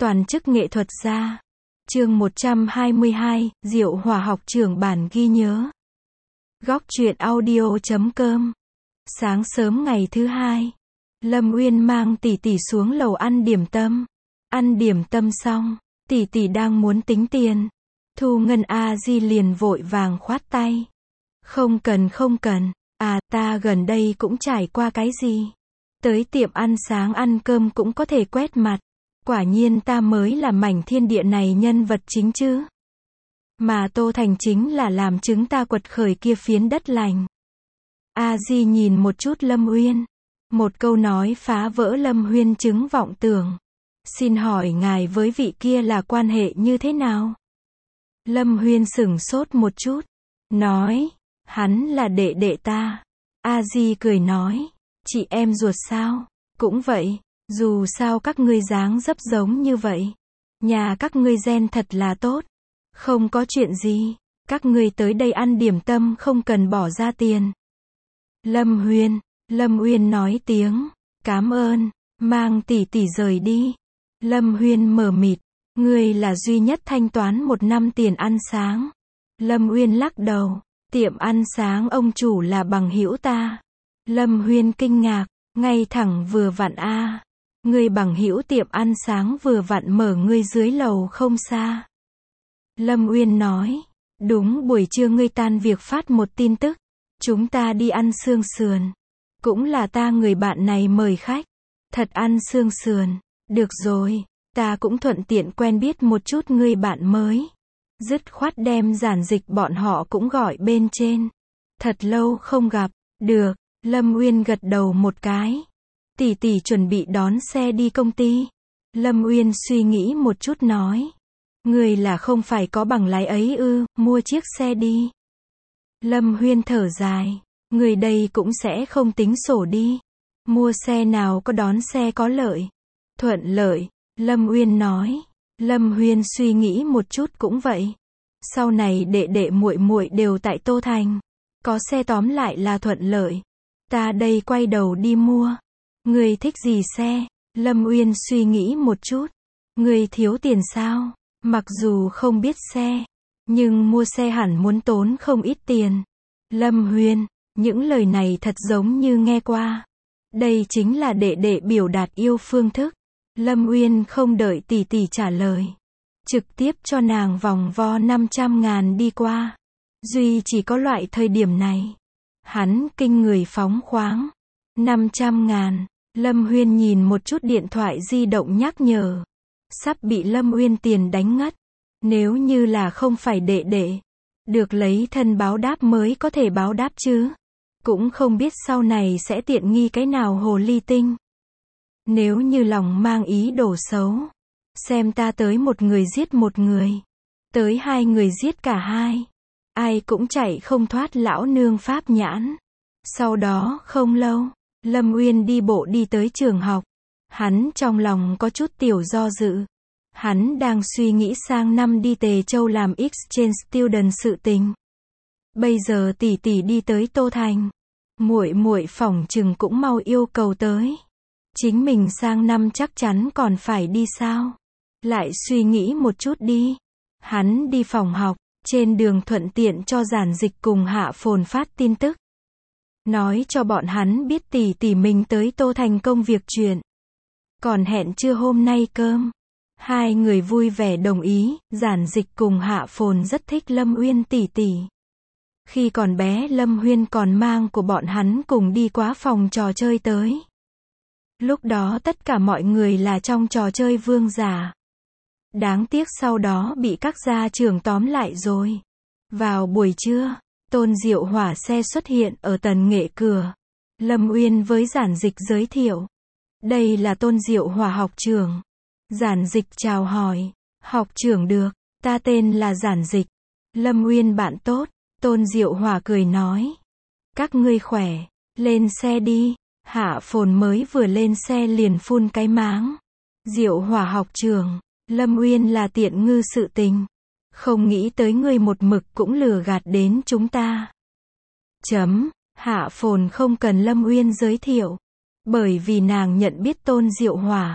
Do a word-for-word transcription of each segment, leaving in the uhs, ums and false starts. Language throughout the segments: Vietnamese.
Toàn chức nghệ thuật gia. Chương một trăm hai mươi hai, Diệu Hỏa học trưởng bản ghi nhớ. Góc truyện audio chấm com. Sáng sớm ngày thứ hai, Lâm Uyên mang tỷ tỷ xuống lầu ăn điểm tâm. Ăn điểm tâm xong, tỷ tỷ đang muốn tính tiền. Thu Ngân A Di liền vội vàng khoát tay. Không cần không cần, à ta gần đây cũng trải qua cái gì. Tới tiệm ăn sáng ăn cơm cũng có thể quét mặt. Quả nhiên ta mới là mảnh thiên địa này nhân vật chính chứ. Mà Tô Thành chính là làm chứng ta quật khởi kia phiến đất lành. A Di nhìn một chút Lâm Uyên. Một câu nói phá vỡ Lâm Uyên chứng vọng tưởng. Xin hỏi ngài với vị kia là quan hệ như thế nào? Lâm Uyên sửng sốt một chút. Nói, hắn là đệ đệ ta. A Di cười nói, chị em ruột sao? Cũng vậy. Dù sao các ngươi dáng dấp giống như vậy. Nhà các ngươi gen thật là tốt. Không có chuyện gì. Các ngươi tới đây ăn điểm tâm không cần bỏ ra tiền. Lâm Uyên, Lâm Uyên nói tiếng, cảm ơn, mang tỷ tỷ rời đi. Lâm Uyên mờ mịt, ngươi là duy nhất thanh toán một năm tiền ăn sáng. Lâm Uyên lắc đầu, tiệm ăn sáng ông chủ là bằng hữu ta. Lâm Uyên kinh ngạc, ngay thẳng vừa vặn a. À. Ngươi bằng hữu tiệm ăn sáng vừa vặn mở ngươi dưới lầu không xa. Lâm Uyên nói, đúng buổi trưa ngươi tan việc phát một tin tức. Chúng ta đi ăn xương sườn. Cũng là ta người bạn này mời khách. Thật ăn xương sườn. Được rồi, ta cũng thuận tiện quen biết một chút ngươi bạn mới. Dứt khoát đem giản dịch bọn họ cũng gọi bên trên. Thật lâu không gặp. Được, Lâm Uyên gật đầu một cái. Tỷ tỷ chuẩn bị đón xe đi công ty. Lâm Uyên suy nghĩ một chút nói. Người là không phải có bằng lái ấy ư, mua chiếc xe đi. Lâm Uyên thở dài. Người đây cũng sẽ không tính sổ đi. Mua xe nào có đón xe có lợi. Thuận lợi, Lâm Uyên nói. Lâm Uyên suy nghĩ một chút cũng vậy. Sau này đệ đệ muội muội đều tại Tô Thành. Có xe tóm lại là thuận lợi. Ta đây quay đầu đi mua. Người thích gì xe? Lâm Uyên suy nghĩ một chút. Người thiếu tiền sao? Mặc dù không biết xe, nhưng mua xe hẳn muốn tốn không ít tiền. Lâm Uyên, những lời này thật giống như nghe qua. Đây chính là đệ đệ biểu đạt yêu phương thức. Lâm Uyên không đợi tỷ tỷ trả lời. Trực tiếp cho nàng vòng vo năm trăm ngàn đi qua. Duy chỉ có loại thời điểm này. Hắn kinh người phóng khoáng. năm trăm ngàn. Lâm Uyên nhìn một chút điện thoại di động nhắc nhở. Sắp bị Lâm Uyên tiền đánh ngất. Nếu như là không phải đệ đệ. Được lấy thân báo đáp mới có thể báo đáp chứ. Cũng không biết sau này sẽ tiện nghi cái nào hồ ly tinh. Nếu như lòng mang ý đồ xấu. Xem ta tới một người giết một người. Tới hai người giết cả hai. Ai cũng chạy không thoát lão nương pháp nhãn. Sau đó không lâu. Lâm Uyên đi bộ đi tới trường học. Hắn trong lòng có chút tiểu do dự. Hắn đang suy nghĩ sang năm đi Tề Châu làm exchange student sự tình. Bây giờ tỷ tỷ đi tới Tô Thành. Muội muội phỏng chừng cũng mau yêu cầu tới. Chính mình sang năm chắc chắn còn phải đi sao? Lại suy nghĩ một chút đi. Hắn đi phòng học, trên đường thuận tiện cho giản dịch cùng Hạ Phồn phát tin tức. Nói cho bọn hắn biết tỷ tỷ mình tới Tô Thành công việc chuyện. Còn hẹn trưa hôm nay cơm. Hai người vui vẻ đồng ý, giản dịch cùng Hạ Phồn rất thích Lâm Uyên tỷ tỷ. Khi còn bé Lâm Uyên còn mang của bọn hắn cùng đi qua phòng trò chơi tới. Lúc đó tất cả mọi người là trong trò chơi vương giả. Đáng tiếc sau đó bị các gia trưởng tóm lại rồi. Vào buổi trưa, Tôn Diệu Hỏa xe xuất hiện ở tần nghệ cửa. Lâm Uyên với giản dịch giới thiệu. Đây là Tôn Diệu Hỏa học trưởng. Giản dịch chào hỏi. Học trưởng được, ta tên là giản dịch. Lâm Uyên bạn tốt. Tôn Diệu Hỏa cười nói. Các ngươi khỏe, lên xe đi. Hạ Phồn mới vừa lên xe liền phun cái máng. Diệu Hỏa học trưởng, Lâm Uyên là tiện ngư sự tình. Không nghĩ tới ngươi một mực cũng lừa gạt đến chúng ta. Chấm, Hạ Phồn không cần Lâm Uyên giới thiệu. Bởi vì nàng nhận biết Tôn Diệu Hỏa.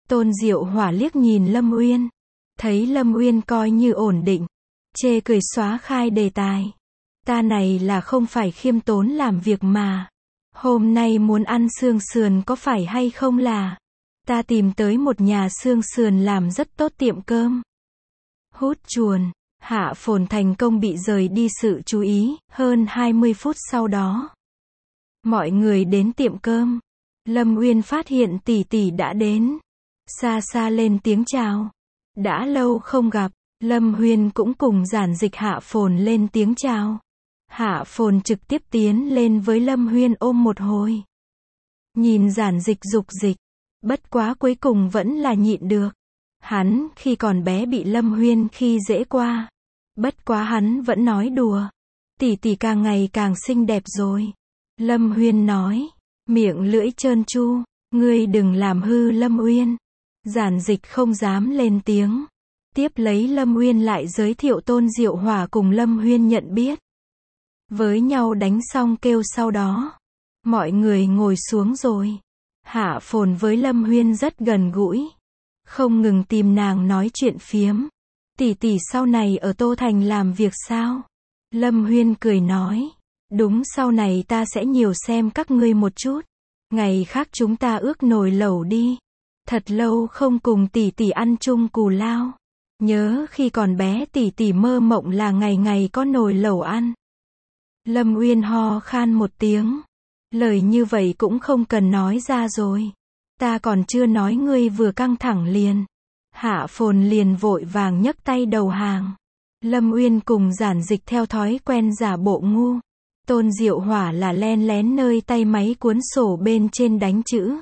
Tôn Diệu Hỏa liếc nhìn Lâm Uyên. Thấy Lâm Uyên coi như ổn định. Chê cười xóa khai đề tài. Ta này là không phải khiêm tốn làm việc mà. Hôm nay muốn ăn xương sườn có phải hay không là. Ta tìm tới một nhà xương sườn làm rất tốt tiệm cơm. Hút chuồn. Hạ Phồn thành công bị rời đi sự chú ý. Hơn hai mươi phút sau đó. Mọi người đến tiệm cơm. Lâm Uyên phát hiện tỷ tỷ đã đến. Xa xa lên tiếng chào. Đã lâu không gặp. Lâm Uyên cũng cùng Giản Dịch Hạ Phồn lên tiếng chào. Hạ Phồn trực tiếp tiến lên với Lâm Uyên ôm một hồi. Nhìn Giản Dịch dục dịch. Bất quá cuối cùng vẫn là nhịn được. Hắn khi còn bé bị Lâm Uyên khi dễ qua. Bất quá hắn vẫn nói đùa. Tỷ tỷ càng ngày càng xinh đẹp rồi. Lâm Uyên nói. Miệng lưỡi trơn tru. Ngươi đừng làm hư Lâm Uyên. Giản Dịch không dám lên tiếng. Tiếp lấy Lâm Uyên lại giới thiệu Tôn Diệu Hỏa cùng Lâm Uyên nhận biết. Với nhau đánh xong kêu sau đó. Mọi người ngồi xuống rồi. Hạ Phồn với Lâm Uyên rất gần gũi. Không ngừng tìm nàng nói chuyện phiếm. Tỷ tỷ sau này ở Tô Thành làm việc sao? Lâm Uyên cười nói. Đúng, sau này ta sẽ nhiều xem các ngươi một chút. Ngày khác chúng ta ước nồi lẩu đi. Thật lâu không cùng tỷ tỷ ăn chung cù lao. Nhớ khi còn bé tỷ tỷ mơ mộng là ngày ngày có nồi lẩu ăn. Lâm Uyên ho khan một tiếng. Lời như vậy cũng không cần nói ra rồi. Ta còn chưa nói ngươi vừa căng thẳng liền. Hạ Phồn liền vội vàng nhấc tay đầu hàng. Lâm Uyên cùng Giản Dịch theo thói quen giả bộ ngu. Tôn Diệu Hỏa là len lén nơi tay máy cuốn sổ bên trên đánh chữ.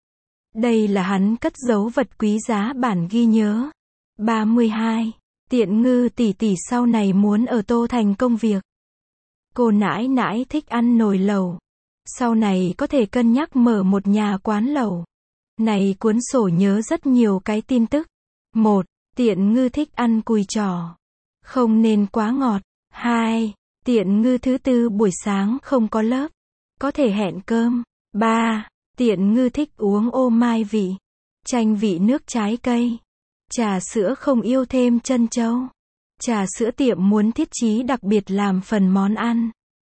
Đây là hắn cất giấu vật quý giá bản ghi nhớ. ba mươi hai. Tiện Ngư tỷ tỷ sau này muốn ở Tô Thành công việc. Cô nãi nãi thích ăn nồi lẩu. Sau này có thể cân nhắc mở một nhà quán lẩu. Này cuốn sổ nhớ rất nhiều cái tin tức. một. Tiện Ngư thích ăn cùi trò. Không nên quá ngọt. hai. Tiện Ngư thứ tư buổi sáng không có lớp. Có thể hẹn cơm. ba. Tiện Ngư thích uống ô mai vị. Chanh vị nước trái cây. Trà sữa không yêu thêm trân châu. Trà sữa tiệm muốn thiết chí đặc biệt làm phần món ăn.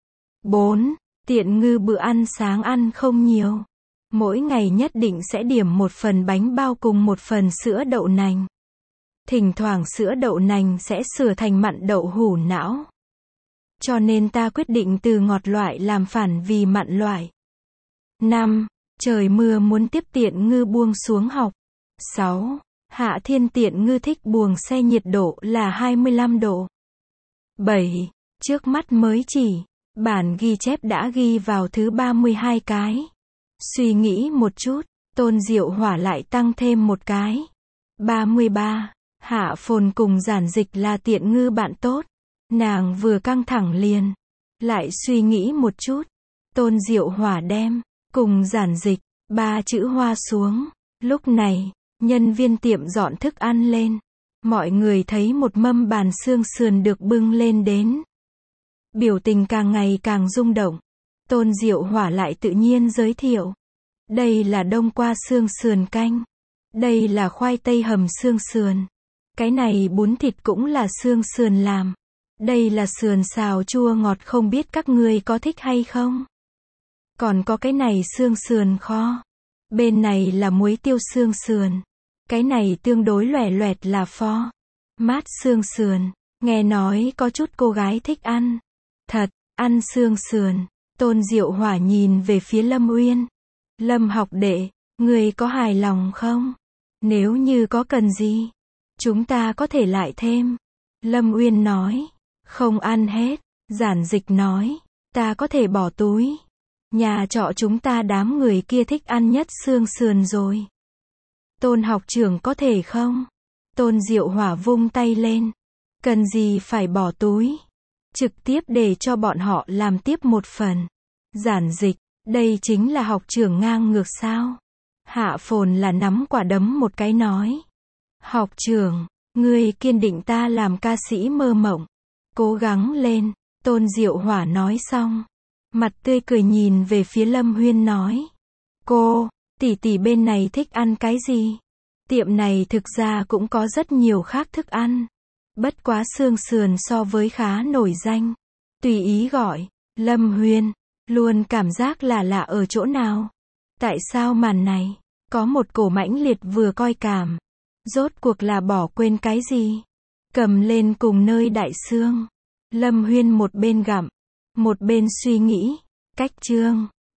bốn. Tiện Ngư bữa ăn sáng ăn không nhiều. Mỗi ngày nhất định sẽ điểm một phần bánh bao cùng một phần sữa đậu nành. Thỉnh thoảng sữa đậu nành sẽ sửa thành mặn đậu hủ não. Cho nên ta quyết định từ ngọt loại làm phản vì mặn loại. năm. Trời mưa muốn tiếp Tiện Ngư buông xuống học. sáu. Hạ thiên Tiện Ngư thích buồng xe nhiệt độ là hai mươi lăm độ. bảy. Trước mắt mới chỉ. Bản ghi chép đã ghi vào thứ ba mươi hai cái. Suy nghĩ một chút. Tôn Diệu Hỏa lại tăng thêm một cái. ba mươi ba. Hạ Phồn cùng Giản Dịch là Tiện Ngư bạn tốt. Nàng vừa căng thẳng liền. Lại suy nghĩ một chút. Tôn Diệu Hỏa đem. Cùng Giản Dịch. Ba chữ hoa xuống. Lúc này. Nhân viên tiệm dọn thức ăn lên. Mọi người thấy một mâm bàn xương sườn được bưng lên đến. Biểu tình càng ngày càng rung động. Tôn Diệu Hỏa lại tự nhiên giới thiệu. Đây là đông qua xương sườn canh. Đây là khoai tây hầm xương sườn. Cái này bún thịt cũng là xương sườn làm. Đây là sườn xào chua ngọt, không biết các ngươi có thích hay không? Còn có cái này xương sườn kho. Bên này là muối tiêu xương sườn. Cái này tương đối loẻ loẹt là pho mát xương sườn. Nghe nói có chút cô gái thích ăn. Thật, ăn xương sườn. Tôn Diệu Hỏa nhìn về phía Lâm Uyên. Lâm học đệ, người có hài lòng không? Nếu như có cần gì, chúng ta có thể lại thêm. Lâm Uyên nói. Không ăn hết. Giản Dịch nói. Ta có thể bỏ túi. Nhà trọ chúng ta đám người kia thích ăn nhất xương sườn rồi. Tôn học trưởng có thể không? Tôn Diệu Hỏa vung tay lên. Cần gì phải bỏ túi. Trực tiếp để cho bọn họ làm tiếp một phần. Giản Dịch, đây chính là học trưởng ngang ngược sao? Hạ Phồn là nắm quả đấm một cái nói. Học trưởng, ngươi kiên định ta làm ca sĩ mơ mộng. Cố gắng lên. Tôn Diệu Hỏa nói xong. Mặt tươi cười nhìn về phía Lâm Uyên nói. Cô, tỷ tỷ bên này thích ăn cái gì? Tiệm này thực ra cũng có rất nhiều khác thức ăn. Bất quá xương sườn so với khá nổi danh. Tùy ý gọi. Lâm Huyên. Luôn cảm giác là lạ ở chỗ nào. Tại sao màn này, có một cổ mãnh liệt vừa coi cảm. Rốt cuộc là bỏ quên cái gì? Cầm lên cùng nơi đại xương. Lâm Huyên một bên gặm, một bên suy nghĩ. Cách chương.